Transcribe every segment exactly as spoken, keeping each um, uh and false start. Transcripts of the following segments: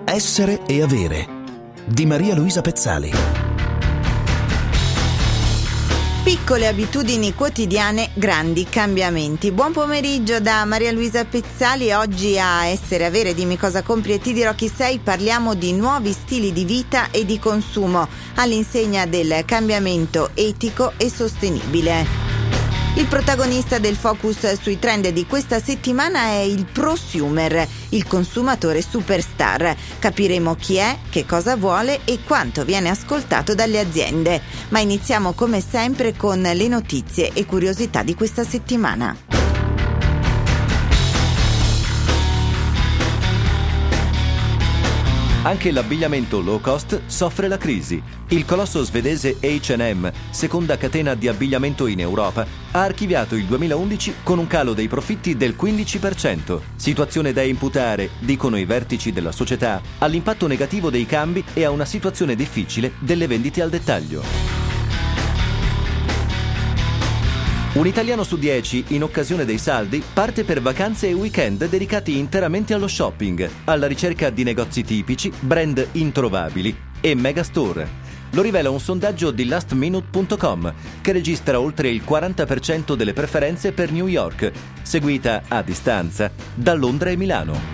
Essere e avere di Maria Luisa Pezzali. Piccole abitudini quotidiane, grandi cambiamenti. Buon pomeriggio da Maria Luisa Pezzali. Oggi a Essere e Avere, dimmi cosa compri e ti dirò chi sei, parliamo di nuovi stili di vita e di consumo all'insegna del cambiamento etico e sostenibile. Il protagonista del focus sui trend di questa settimana è il prosumer, il consumatore superstar. Capiremo chi è, che cosa vuole e quanto viene ascoltato dalle aziende. Ma iniziamo come sempre con le notizie e curiosità di questa settimana. Anche l'abbigliamento low cost soffre la crisi. Il colosso svedese acca e emme, seconda catena di abbigliamento in Europa, ha archiviato il duemilaundici con un calo dei profitti del quindici per cento. Situazione da imputare, dicono i vertici della società, all'impatto negativo dei cambi e a una situazione difficile delle vendite al dettaglio. Un italiano su dieci, in occasione dei saldi, parte per vacanze e weekend dedicati interamente allo shopping, alla ricerca di negozi tipici, brand introvabili e megastore. Lo rivela un sondaggio di last minute punto com, che registra oltre il quaranta per cento delle preferenze per New York, seguita a distanza da Londra e Milano.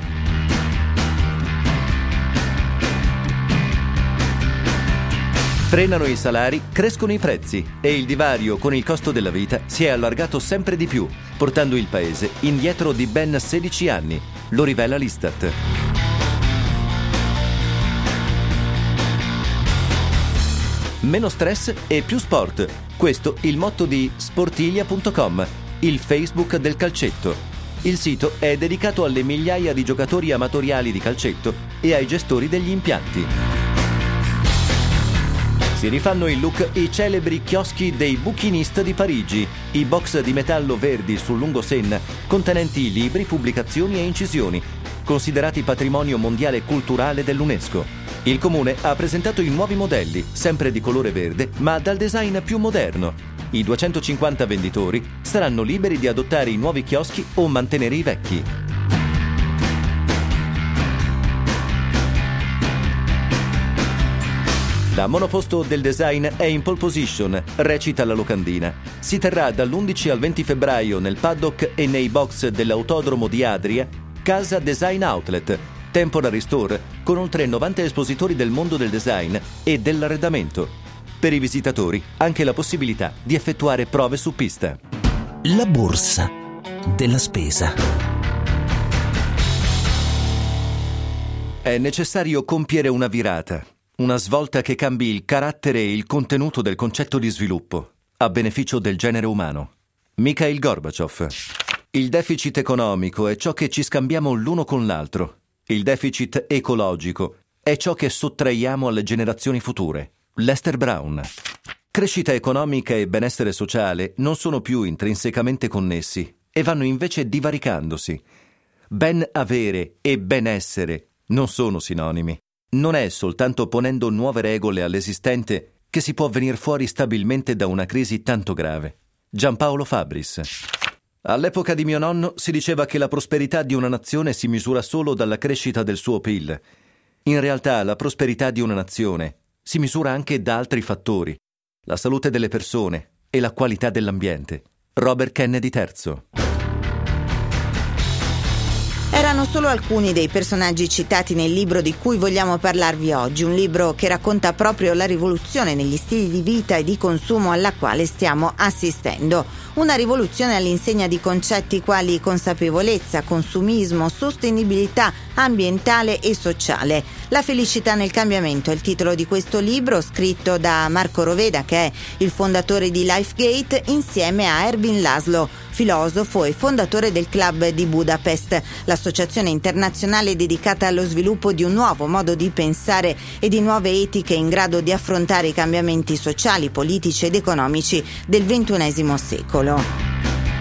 Frenano i salari, crescono i prezzi e il divario con il costo della vita si è allargato sempre di più, portando il paese indietro di ben sedici anni, lo rivela l'Istat. Meno stress e più sport, questo il motto di sportilia punto com, il Facebook del calcetto. Il sito è dedicato alle migliaia di giocatori amatoriali di calcetto e ai gestori degli impianti. Si rifanno in look i celebri chioschi dei Bouquiniste di Parigi, i box di metallo verdi sul lungo Senna, contenenti libri, pubblicazioni e incisioni, considerati patrimonio mondiale culturale dell'UNESCO. Il comune ha presentato i nuovi modelli, sempre di colore verde, ma dal design più moderno. I duecentocinquanta venditori saranno liberi di adottare i nuovi chioschi o mantenere i vecchi. La monoposto del design è in pole position, recita la locandina. Si terrà dall'undici al venti febbraio nel paddock e nei box dell'autodromo di Adria, Casa Design Outlet, temporary store, con oltre novanta espositori del mondo del design e dell'arredamento. Per i visitatori anche la possibilità di effettuare prove su pista. La borsa della spesa. È necessario compiere una virata. Una svolta che cambi il carattere e il contenuto del concetto di sviluppo, a beneficio del genere umano. Mikhail Gorbaciov. Il deficit economico è ciò che ci scambiamo l'uno con l'altro. Il deficit ecologico è ciò che sottraiamo alle generazioni future. Lester Brown. Crescita economica e benessere sociale non sono più intrinsecamente connessi e vanno invece divaricandosi. Ben avere e benessere non sono sinonimi. Non è soltanto ponendo nuove regole all'esistente che si può venir fuori stabilmente da una crisi tanto grave. Giampaolo Fabris. All'epoca di mio nonno si diceva che la prosperità di una nazione si misura solo dalla crescita del suo P I L. In realtà la prosperità di una nazione si misura anche da altri fattori: la salute delle persone e la qualità dell'ambiente. Robert Kennedy terzo. Erano solo alcuni dei personaggi citati nel libro di cui vogliamo parlarvi oggi, un libro che racconta proprio la rivoluzione negli stili di vita e di consumo alla quale stiamo assistendo. Una rivoluzione all'insegna di concetti quali consapevolezza, consumismo, sostenibilità ambientale e sociale. La felicità nel cambiamento è il titolo di questo libro, scritto da Marco Roveda, che è il fondatore di LifeGate, insieme a Ervin Laszlo, filosofo e fondatore del Club di Budapest, l'associazione internazionale dedicata allo sviluppo di un nuovo modo di pensare e di nuove etiche in grado di affrontare i cambiamenti sociali, politici ed economici del ventunesimo secolo.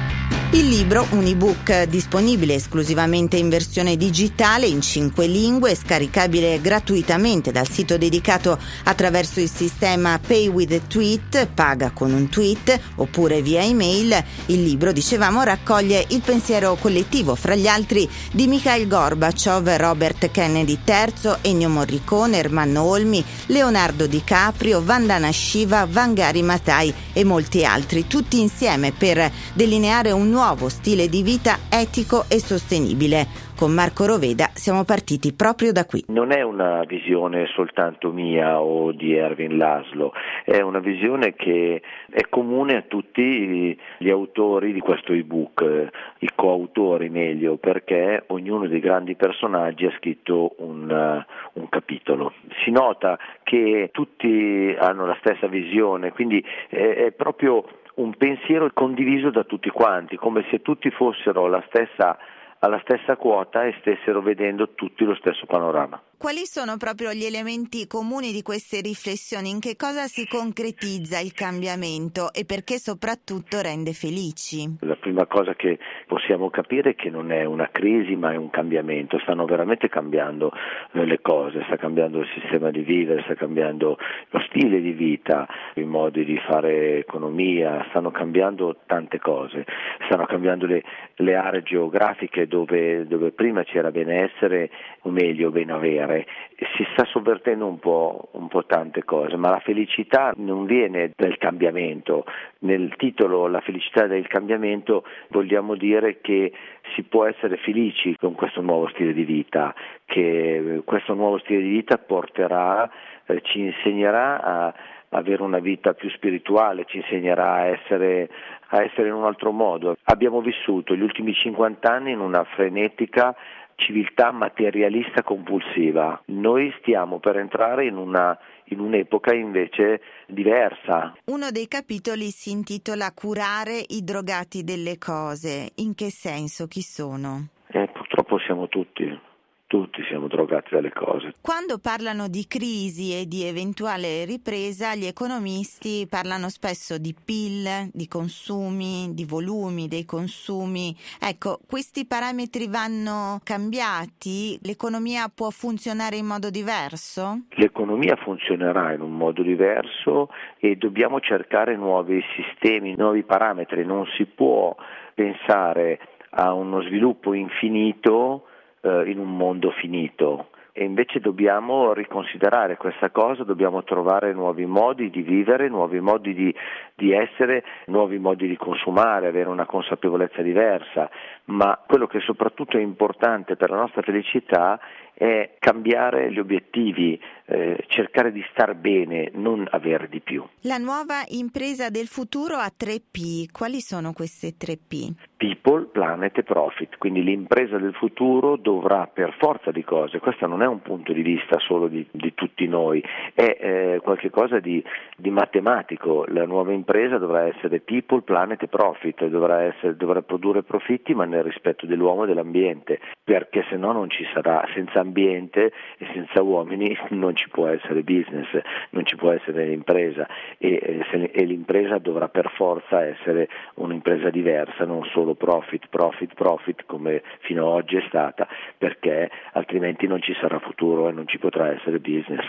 Il libro, un ebook disponibile esclusivamente in versione digitale in cinque lingue, scaricabile gratuitamente dal sito dedicato attraverso il sistema Pay with a Tweet, paga con un tweet, oppure via email. Il libro, dicevamo, raccoglie il pensiero collettivo, fra gli altri, di Mikhail Gorbaciov, Robert Kennedy terzo, Ennio Morricone, Ermanno Olmi, Leonardo DiCaprio, Vandana Shiva, Wangari Maathai e molti altri, tutti insieme per delineare un nuovo nuovo stile di vita etico e sostenibile. Con Marco Roveda siamo partiti proprio da qui. Non è una visione soltanto mia o di Ervin Laszlo, è una visione che è comune a tutti gli autori di questo ebook, i coautori meglio, perché ognuno dei grandi personaggi ha scritto un, uh, un capitolo. Si nota che tutti hanno la stessa visione, quindi è, è proprio un pensiero condiviso da tutti quanti, come se tutti fossero la stessa, alla stessa quota e stessero vedendo tutti lo stesso panorama. Quali sono proprio gli elementi comuni di queste riflessioni? In che cosa si concretizza il cambiamento e perché soprattutto rende felici? La prima cosa che possiamo capire è che non è una crisi ma è un cambiamento, stanno veramente cambiando eh, le cose, sta cambiando il sistema di vivere, sta cambiando lo stile di vita, i modi di fare economia, stanno cambiando tante cose, stanno cambiando le, le aree geografiche dove, dove prima c'era benessere o meglio ben avere. Si sta sovvertendo un po', un po' tante cose, ma la felicità non viene dal cambiamento. Nel titolo La felicità del cambiamento vogliamo dire che si può essere felici con questo nuovo stile di vita, che questo nuovo stile di vita porterà, eh, ci insegnerà a avere una vita più spirituale, ci insegnerà a essere, a essere in un altro modo. Abbiamo vissuto gli ultimi cinquanta anni in una frenetica civiltà materialista compulsiva. Noi stiamo per entrare in una in un'epoca invece diversa. Uno dei capitoli si intitola Curare i drogati delle cose. In che senso? Chi sono? Eh, purtroppo siamo tutti. Tutti siamo drogati dalle cose. Quando parlano di crisi e di eventuale ripresa, gli economisti parlano spesso di P I L, di consumi, di volumi dei consumi. Ecco, questi parametri vanno cambiati? L'economia può funzionare in modo diverso? L'economia funzionerà in un modo diverso e dobbiamo cercare nuovi sistemi, nuovi parametri. Non si può pensare a uno sviluppo infinito in un mondo finito e invece dobbiamo riconsiderare questa cosa, dobbiamo trovare nuovi modi di vivere, nuovi modi di, di essere, nuovi modi di consumare, avere una consapevolezza diversa, ma quello che soprattutto è importante per la nostra felicità è cambiare gli obiettivi, eh, cercare di star bene, non avere di più. La nuova impresa del futuro ha tre P. Quali sono queste tre P? People, Planet e Profit. Quindi l'impresa del futuro dovrà per forza di cose, questo non è un punto di vista solo di, di tutti noi, è eh, qualcosa di, di matematico. La nuova impresa dovrà essere People, Planet e Profit, dovrà, essere, dovrà produrre profitti ma nel rispetto dell'uomo e dell'ambiente, perché se no non ci sarà, senza ambiente e senza uomini non ci può essere business, non ci può essere impresa e, e, se, e l'impresa dovrà per forza essere un'impresa diversa, non solo profit, profit, profit come fino ad oggi è stata, perché altrimenti non ci sarà futuro e non ci potrà essere business.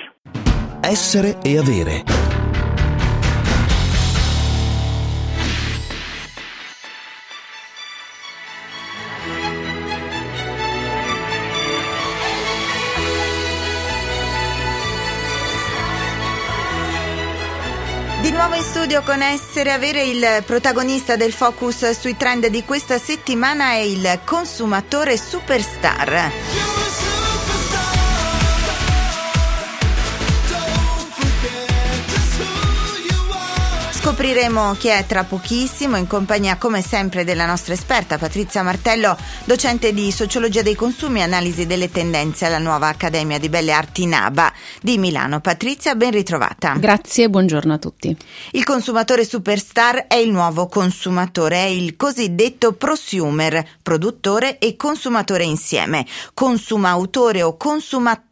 Essere e avere. Di nuovo in studio con Essere Avere, il protagonista del focus sui trend di questa settimana è il consumatore superstar. Scopriremo chi è tra pochissimo, in compagnia come sempre della nostra esperta Patrizia Martello, docente di Sociologia dei Consumi e Analisi delle Tendenze alla nuova Accademia di Belle Arti NABA di Milano. Patrizia, ben ritrovata. Grazie, buongiorno a tutti. Il consumatore superstar è il nuovo consumatore, è il cosiddetto prosumer, produttore e consumatore insieme, consumautore o consumatore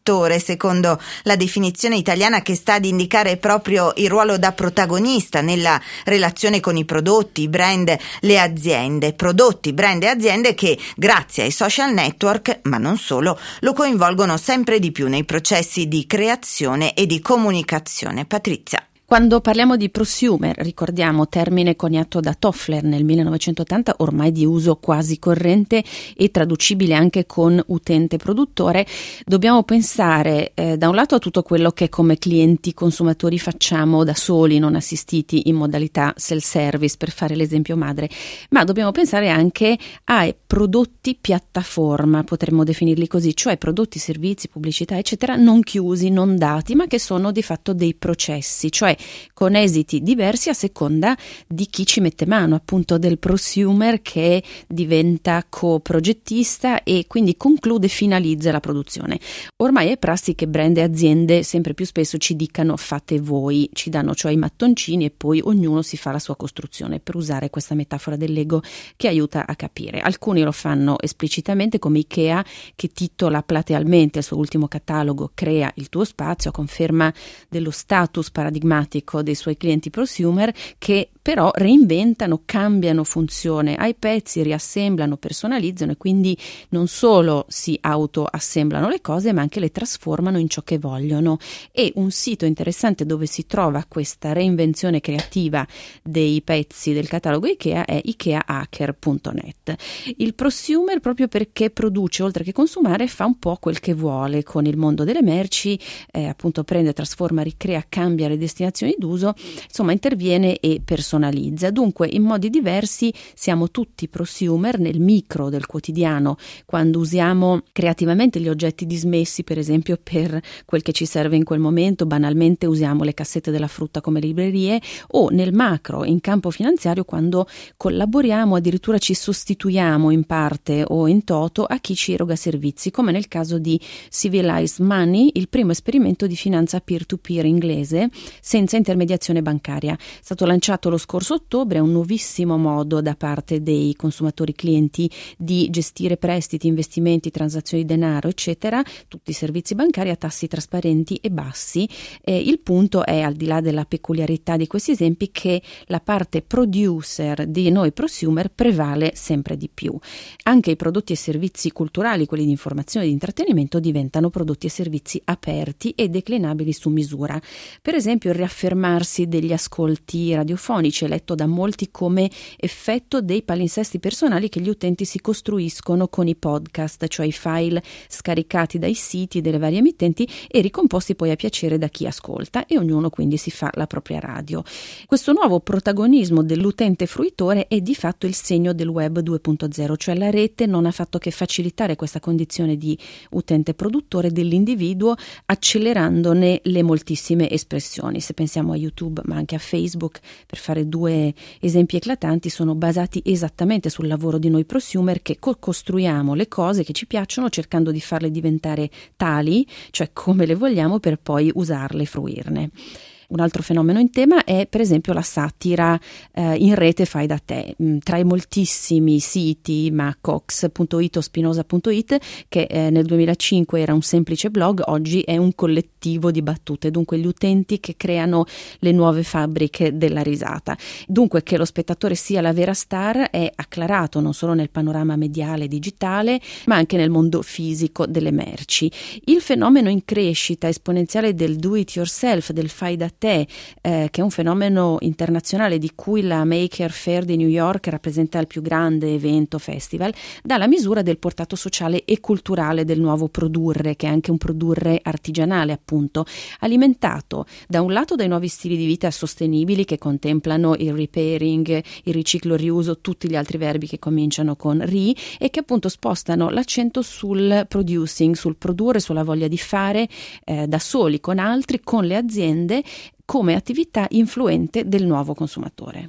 fattore, secondo la definizione italiana, che sta ad indicare proprio il ruolo da protagonista nella relazione con i prodotti, i brand, le aziende. Prodotti, brand e aziende che, grazie ai social network, ma non solo, lo coinvolgono sempre di più nei processi di creazione e di comunicazione. Patrizia. Quando parliamo di prosumer, ricordiamo termine coniato da Toffler nel millenovecentottanta, ormai di uso quasi corrente e traducibile anche con utente produttore, dobbiamo pensare eh, da un lato a tutto quello che come clienti consumatori facciamo da soli, non assistiti, in modalità self-service, per fare l'esempio madre, ma dobbiamo pensare anche ai prodotti piattaforma, potremmo definirli così, cioè prodotti, servizi, pubblicità, eccetera, non chiusi, non dati, ma che sono di fatto dei processi, cioè con esiti diversi a seconda di chi ci mette mano, appunto del prosumer che diventa coprogettista e quindi conclude, finalizza la produzione. Ormai è prassi che brand e aziende sempre più spesso ci dicano fate voi, ci danno cioè i mattoncini e poi ognuno si fa la sua costruzione, per usare questa metafora del Lego che aiuta a capire. Alcuni lo fanno esplicitamente, come Ikea, che titola platealmente il suo ultimo catalogo Crea il tuo spazio, a conferma dello status paradigmatico dei suoi clienti prosumer, che però reinventano, cambiano funzione ai pezzi, riassemblano, personalizzano e quindi non solo si autoassemblano le cose, ma anche le trasformano in ciò che vogliono. E un sito interessante dove si trova questa reinvenzione creativa dei pezzi del catalogo Ikea è ikea hacker punto net. Il prosumer, proprio perché produce oltre che consumare, fa un po' quel che vuole con il mondo delle merci, eh, appunto prende, trasforma, ricrea, cambia le destinazioni d'uso, insomma interviene e personalizza. Dunque in modi diversi siamo tutti prosumer nel micro del quotidiano, quando usiamo creativamente gli oggetti dismessi, per esempio per quel che ci serve in quel momento, banalmente usiamo le cassette della frutta come librerie, o nel macro in campo finanziario, quando collaboriamo, addirittura ci sostituiamo in parte o in toto a chi ci eroga servizi, come nel caso di Civilized Money, il primo esperimento di finanza peer-to-peer inglese senza intermediazione bancaria. È stato lanciato lo scorso ottobre, è un nuovissimo modo da parte dei consumatori clienti di gestire prestiti, investimenti, transazioni di denaro, eccetera, tutti i servizi bancari a tassi trasparenti e bassi. Eh, il punto è, al di là della peculiarità di questi esempi, che la parte producer di noi prosumer prevale sempre di più. Anche i prodotti e servizi culturali, quelli di informazione e di intrattenimento, diventano prodotti e servizi aperti e declinabili su misura. Per esempio il riaffermarsi degli ascolti radiofonici, letto da molti come effetto dei palinsesti personali che gli utenti si costruiscono con i podcast, cioè i file scaricati dai siti delle varie emittenti e ricomposti poi a piacere da chi ascolta, e ognuno quindi si fa la propria radio. Questo nuovo protagonismo dell'utente fruitore è di fatto il segno del web due punto zero, cioè la rete non ha fatto che facilitare questa condizione di utente produttore dell'individuo, accelerandone le moltissime espressioni. Se pensiamo a YouTube, ma anche a Facebook, per fare due esempi eclatanti, sono basati esattamente sul lavoro di noi prosumer che co-costruiamo le cose che ci piacciono cercando di farle diventare tali, cioè come le vogliamo, per poi usarle e fruirne. Un altro fenomeno in tema è per esempio la satira eh, in rete fai da te. Tra i moltissimi siti, Macox punto it o Spinoza punto it, che eh, nel duemilacinque era un semplice blog, oggi è un collettivo di battute, dunque gli utenti che creano le nuove fabbriche della risata. Dunque che lo spettatore sia la vera star è acclarato non solo nel panorama mediale digitale, ma anche nel mondo fisico delle merci. Il fenomeno in crescita esponenziale del do it yourself, del fai da te, te, eh, che è un fenomeno internazionale di cui la Maker Faire di New York rappresenta il più grande evento festival, dà la misura del portato sociale e culturale del nuovo produrre, che è anche un produrre artigianale, appunto, alimentato da un lato dai nuovi stili di vita sostenibili che contemplano il repairing, il riciclo, il riuso, tutti gli altri verbi che cominciano con ri e che appunto spostano l'accento sul producing, sul produrre, sulla voglia di fare eh, da soli, con altri, con le aziende, come attività influente del nuovo consumatore.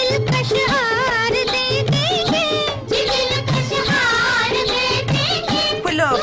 Quello che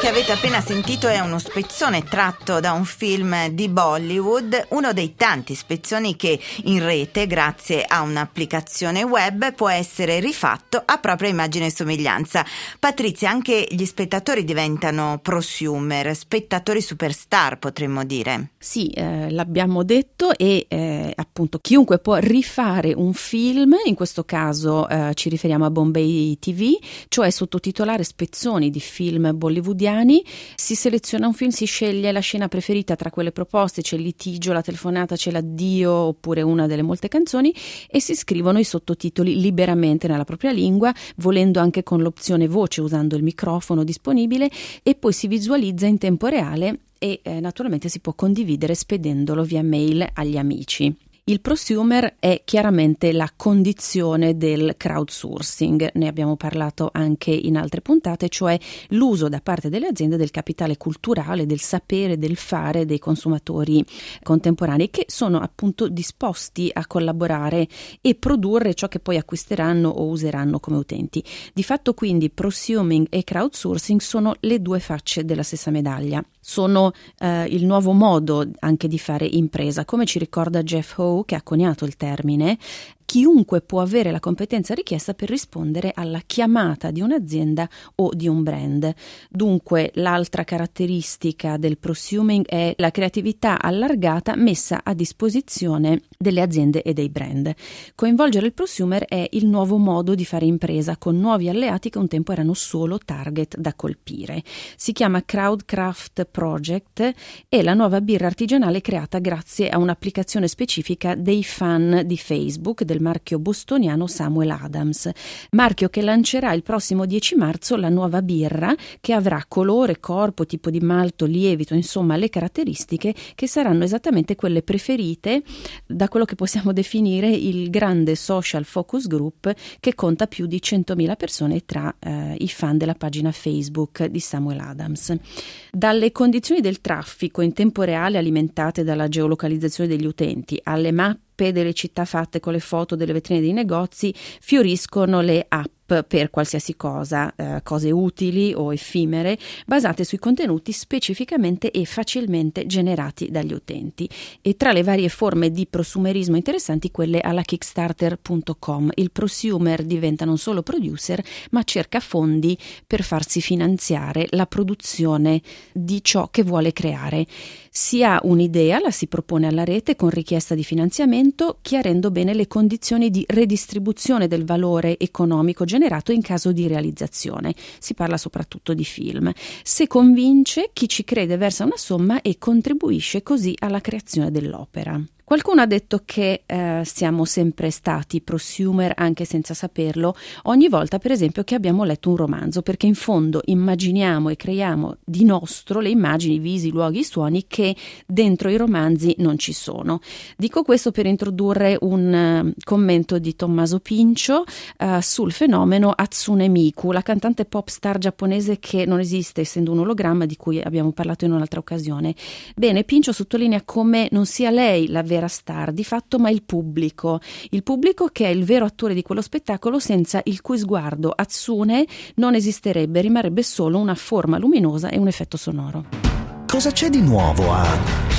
che avete appena sentito è uno spezzone tratto da un film di Bollywood, uno dei tanti spezzoni che in rete, grazie a un'applicazione web, può essere rifatto a propria immagine e somiglianza. Patrizia, anche gli spettatori diventano prosumer, spettatori superstar, potremmo dire. Sì, eh, l'abbiamo detto e eh, appunto chiunque può rifare un film, in questo caso eh, ci riferiamo a Bombay T V, cioè sottotitolare spezzoni di film bollywoodiani. Si seleziona un film, si sceglie la scena preferita tra quelle proposte, c'è il litigio, la telefonata, c'è l'addio oppure una delle molte canzoni e si scrivono i sottotitoli liberamente nella propria lingua, volendo anche con l'opzione voce usando il microfono disponibile, e poi si visualizza in tempo reale e eh, naturalmente si può condividere spedendolo via mail agli amici. Il prosumer è chiaramente la condizione del crowdsourcing, ne abbiamo parlato anche in altre puntate, cioè l'uso da parte delle aziende del capitale culturale, del sapere, del fare dei consumatori contemporanei che sono appunto disposti a collaborare e produrre ciò che poi acquisteranno o useranno come utenti. Di fatto quindi prosuming e crowdsourcing sono le due facce della stessa medaglia. Sono eh, il nuovo modo anche di fare impresa, come ci ricorda Jeff Howe, che ha coniato il termine. Chiunque può avere la competenza richiesta per rispondere alla chiamata di un'azienda o di un brand. Dunque, l'altra caratteristica del prosuming è la creatività allargata messa a disposizione delle aziende e dei brand. Coinvolgere il prosumer è il nuovo modo di fare impresa con nuovi alleati che un tempo erano solo target da colpire. Si chiama Crowdcraft Project, è la nuova birra artigianale creata grazie a un'applicazione specifica dei fan di Facebook del marchio bostoniano Samuel Adams, marchio che lancerà il prossimo dieci marzo la nuova birra che avrà colore, corpo, tipo di malto, lievito, insomma le caratteristiche che saranno esattamente quelle preferite da quello che possiamo definire il grande social focus group che conta più di centomila persone tra eh, i fan della pagina Facebook di Samuel Adams. Dalle condizioni del traffico in tempo reale alimentate dalla geolocalizzazione degli utenti alle mappe delle città fatte con le foto delle vetrine dei negozi, fioriscono le app per qualsiasi cosa, eh, cose utili o effimere, basate sui contenuti specificamente e facilmente generati dagli utenti. E tra le varie forme di prosumerismo interessanti, quelle alla Kickstarter punto com. Il prosumer diventa non solo producer, ma cerca fondi per farsi finanziare la produzione di ciò che vuole creare. Si ha un'idea, la si propone alla rete con richiesta di finanziamento, chiarendo bene le condizioni di redistribuzione del valore economico generato in caso di realizzazione. Si parla soprattutto di film. Se convince, chi ci crede versa una somma e contribuisce così alla creazione dell'opera. Qualcuno ha detto che eh, siamo sempre stati prosumer anche senza saperlo, ogni volta per esempio che abbiamo letto un romanzo, perché in fondo immaginiamo e creiamo di nostro le immagini, i visi, i luoghi, i suoni che dentro i romanzi non ci sono. Dico questo per introdurre un uh, commento di Tommaso Pincio uh, sul fenomeno Hatsune Miku, la cantante pop star giapponese che non esiste essendo un ologramma di cui abbiamo parlato in un'altra occasione. Bene, Pincio sottolinea come non sia lei la vera star di fatto, ma il pubblico, il pubblico che è il vero attore di quello spettacolo, senza il cui sguardo Hatsune non esisterebbe, rimarrebbe solo una forma luminosa e un effetto sonoro. Cosa c'è di nuovo a...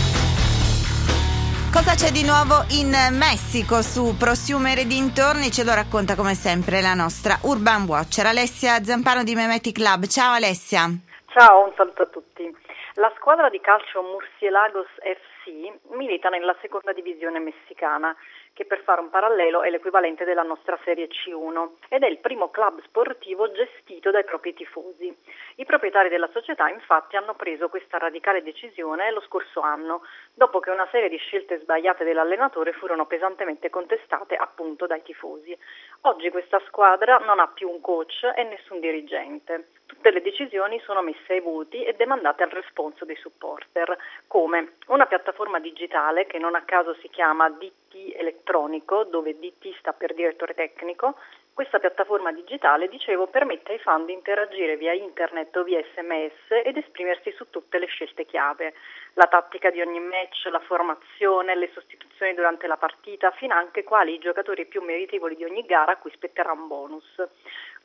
Cosa c'è di nuovo in Messico su Prosumer e dintorni? Ce lo racconta come sempre la nostra Urban Watcher Alessia Zampano di Memetic Lab. Ciao Alessia. Ciao, un saluto a tutti. La squadra di calcio Murciélagos F C milita nella seconda divisione messicana, che per fare un parallelo è l'equivalente della nostra Serie C uno ed è il primo club sportivo gestito dai propri tifosi. I proprietari della società infatti hanno preso questa radicale decisione lo scorso anno, dopo che una serie di scelte sbagliate dell'allenatore furono pesantemente contestate appunto dai tifosi. Oggi questa squadra non ha più un coach e nessun dirigente. Tutte le decisioni sono messe ai voti e demandate al responso dei supporter, come una piattaforma digitale che non a caso si chiama D T elettronico, dove D T sta per direttore tecnico. Questa piattaforma digitale, dicevo, permette ai fan di interagire via internet o via sms ed esprimersi su tutte le scelte chiave, la tattica di ogni match, la formazione, le sostituzioni durante la partita, finanche quali i giocatori più meritevoli di ogni gara a cui spetterà un bonus.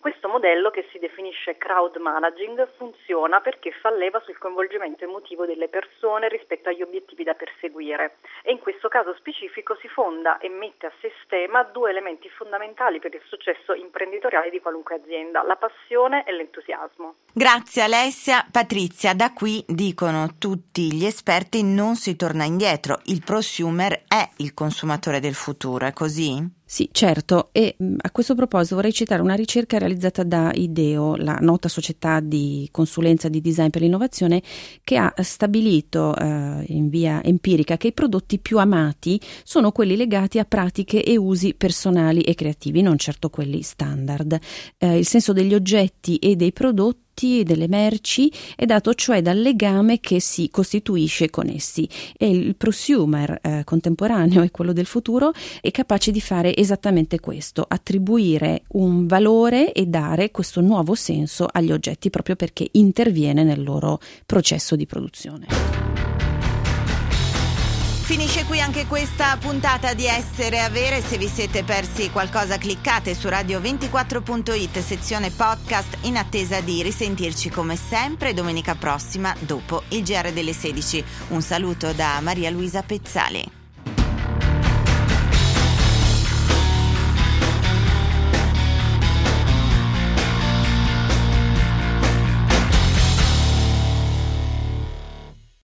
Questo modello, che si definisce crowd managing, funziona perché fa leva sul coinvolgimento emotivo delle persone rispetto agli obiettivi da perseguire e in questo caso specifico si fonda e mette a sistema due elementi fondamentali per il successo imprenditoriale di qualunque azienda: la passione e l'entusiasmo. Grazie Alessia. Patrizia, da qui dicono tutti gli esperti non si torna indietro, il prosumer è il consumatore del futuro, è così? Sì, certo, e a questo proposito vorrei citare una ricerca realizzata da IDEO, la nota società di consulenza di design per l'innovazione, che ha stabilito eh, in via empirica che i prodotti più amati sono quelli legati a pratiche e usi personali e creativi, non certo quelli standard. Eh, il senso degli oggetti e dei prodotti e delle merci è dato cioè dal legame che si costituisce con essi, e il prosumer eh, contemporaneo e quello del futuro è capace di fare esattamente questo: attribuire un valore e dare questo nuovo senso agli oggetti, proprio perché interviene nel loro processo di produzione. Finisce qui anche questa puntata di Essere Avere. Se vi siete persi qualcosa cliccate su radio ventiquattro punto it sezione podcast, in attesa di risentirci come sempre domenica prossima dopo il G R delle sedici. Un saluto da Maria Luisa Pezzali.